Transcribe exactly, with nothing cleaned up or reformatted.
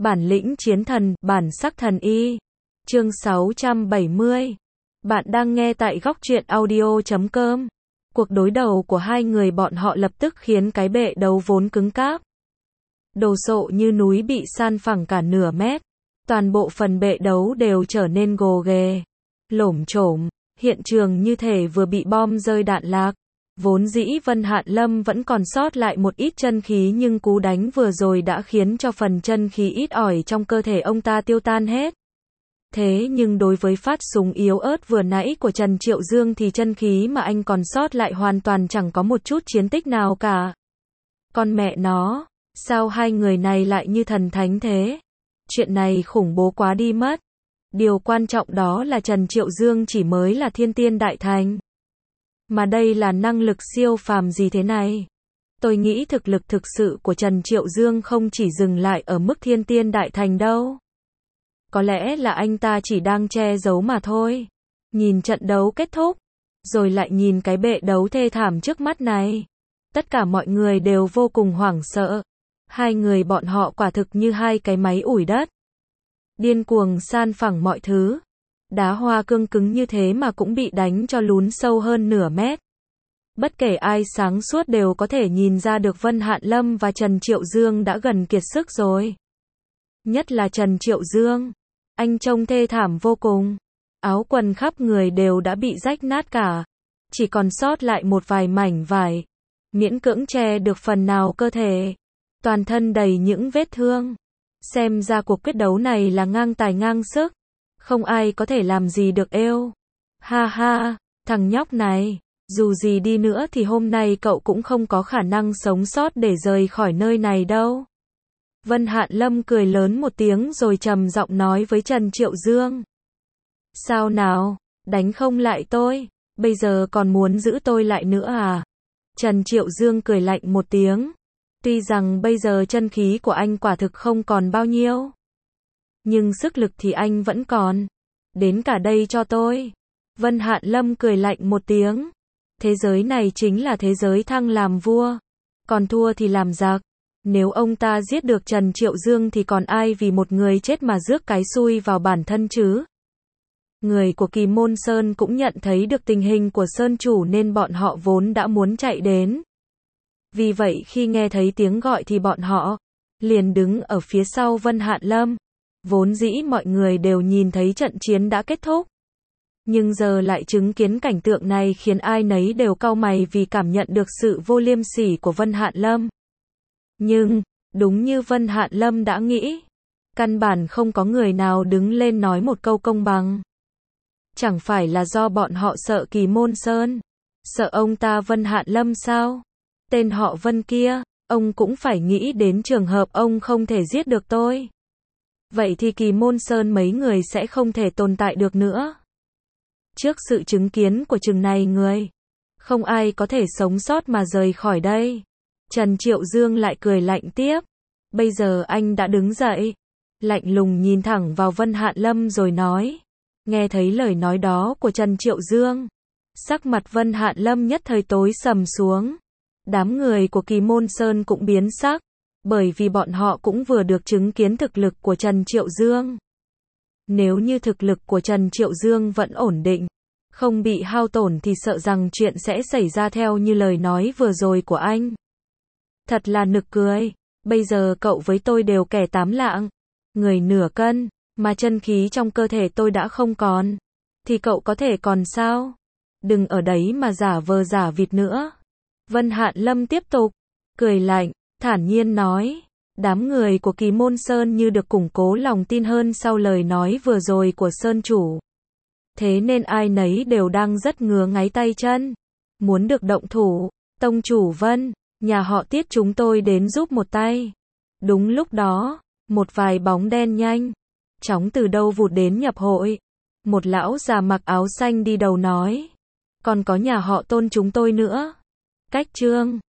Bản lĩnh chiến thần, bản sắc thần y. Chương sáu trăm bảy mươi. Bạn đang nghe tại góc truyện audio chấm com. Cuộc đối đầu của hai người bọn họ lập tức khiến cái bệ đấu vốn cứng cáp, đồ sộ như núi bị san phẳng cả nửa mét. Toàn bộ phần bệ đấu đều trở nên gồ ghề, lổm chổm, hiện trường như thể vừa bị bom rơi đạn lạc. Vốn dĩ Vân Hạn Lâm vẫn còn sót lại một ít chân khí, nhưng cú đánh vừa rồi đã khiến cho phần chân khí ít ỏi trong cơ thể ông ta tiêu tan hết. Thế nhưng đối với phát súng yếu ớt vừa nãy của Trần Triệu Dương thì chân khí mà anh còn sót lại hoàn toàn chẳng có một chút chiến tích nào cả. Con mẹ nó, sao hai người này lại như thần thánh thế? Chuyện này khủng bố quá đi mất. Điều quan trọng đó là Trần Triệu Dương chỉ mới là thiên tiên đại thành, mà đây là năng lực siêu phàm gì thế này? Tôi nghĩ thực lực thực sự của Trần Triệu Dương không chỉ dừng lại ở mức thiên tiên đại thành đâu. Có lẽ là anh ta chỉ đang che giấu mà thôi. Nhìn trận đấu kết thúc, rồi lại nhìn cái bệ đấu thê thảm trước mắt này. Tất cả mọi người đều vô cùng hoảng sợ. Hai người bọn họ quả thực như hai cái máy ủi đất, điên cuồng san phẳng mọi thứ. Đá hoa cương cứng như thế mà cũng bị đánh cho lún sâu hơn nửa mét. Bất kể ai sáng suốt đều có thể nhìn ra được Vân Hạn Lâm và Trần Triệu Dương đã gần kiệt sức rồi. Nhất là Trần Triệu Dương, anh trông thê thảm vô cùng. Áo quần khắp người đều đã bị rách nát cả, chỉ còn sót lại một vài mảnh vải, miễn cưỡng che được phần nào cơ thể. Toàn thân đầy những vết thương. Xem ra cuộc quyết đấu này là ngang tài ngang sức, không ai có thể làm gì được êu. Ha ha, thằng nhóc này, dù gì đi nữa thì hôm nay cậu cũng không có khả năng sống sót để rời khỏi nơi này đâu. Vân Hạn Lâm cười lớn một tiếng rồi trầm giọng nói với Trần Triệu Dương. Sao nào, đánh không lại tôi, bây giờ còn muốn giữ tôi lại nữa à? Trần Triệu Dương cười lạnh một tiếng. Tuy rằng bây giờ chân khí của anh quả thực không còn bao nhiêu, nhưng sức lực thì anh vẫn còn. Đến cả đây cho tôi. Vân Hạn Lâm cười lạnh một tiếng. Thế giới này chính là thế giới thăng làm vua, còn thua thì làm giặc. Nếu ông ta giết được Trần Triệu Dương thì còn ai vì một người chết mà rước cái xui vào bản thân chứ? Người của Kỳ Môn Sơn cũng nhận thấy được tình hình của Sơn chủ nên bọn họ vốn đã muốn chạy đến. Vì vậy khi nghe thấy tiếng gọi thì bọn họ liền đứng ở phía sau Vân Hạn Lâm. Vốn dĩ mọi người đều nhìn thấy trận chiến đã kết thúc, nhưng giờ lại chứng kiến cảnh tượng này khiến ai nấy đều cau mày vì cảm nhận được sự vô liêm sỉ của Vân Hạn Lâm. Nhưng, đúng như Vân Hạn Lâm đã nghĩ, căn bản không có người nào đứng lên nói một câu công bằng. Chẳng phải là do bọn họ sợ Kỳ Môn Sơn, sợ ông ta Vân Hạn Lâm sao? Tên họ Vân kia, ông cũng phải nghĩ đến trường hợp ông không thể giết được tôi. Vậy thì Kỳ Môn Sơn mấy người sẽ không thể tồn tại được nữa. Trước sự chứng kiến của chừng này người, không ai có thể sống sót mà rời khỏi đây. Trần Triệu Dương lại cười lạnh tiếp. Bây giờ anh đã đứng dậy, lạnh lùng nhìn thẳng vào Vân Hạn Lâm rồi nói. Nghe thấy lời nói đó của Trần Triệu Dương, sắc mặt Vân Hạn Lâm nhất thời tối sầm xuống. Đám người của Kỳ Môn Sơn cũng biến sắc, bởi vì bọn họ cũng vừa được chứng kiến thực lực của Trần Triệu Dương. Nếu như thực lực của Trần Triệu Dương vẫn ổn định, không bị hao tổn thì sợ rằng chuyện sẽ xảy ra theo như lời nói vừa rồi của anh. Thật là nực cười, bây giờ cậu với tôi đều kẻ tám lạng, người nửa cân, mà chân khí trong cơ thể tôi đã không còn, thì cậu có thể còn sao? Đừng ở đấy mà giả vờ giả vịt nữa. Vân Hạn Lâm tiếp tục, cười lạnh, thản nhiên nói. Đám người của Kỳ Môn Sơn như được củng cố lòng tin hơn sau lời nói vừa rồi của Sơn chủ. Thế nên ai nấy đều đang rất ngứa ngáy tay chân, muốn được động thủ. Tông chủ Vân, nhà họ Tiết chúng tôi đến giúp một tay. Đúng lúc đó, một vài bóng đen nhanh chóng từ đâu vụt đến nhập hội. Một lão già mặc áo xanh đi đầu nói. Còn có nhà họ Tôn chúng tôi nữa. Cách Trương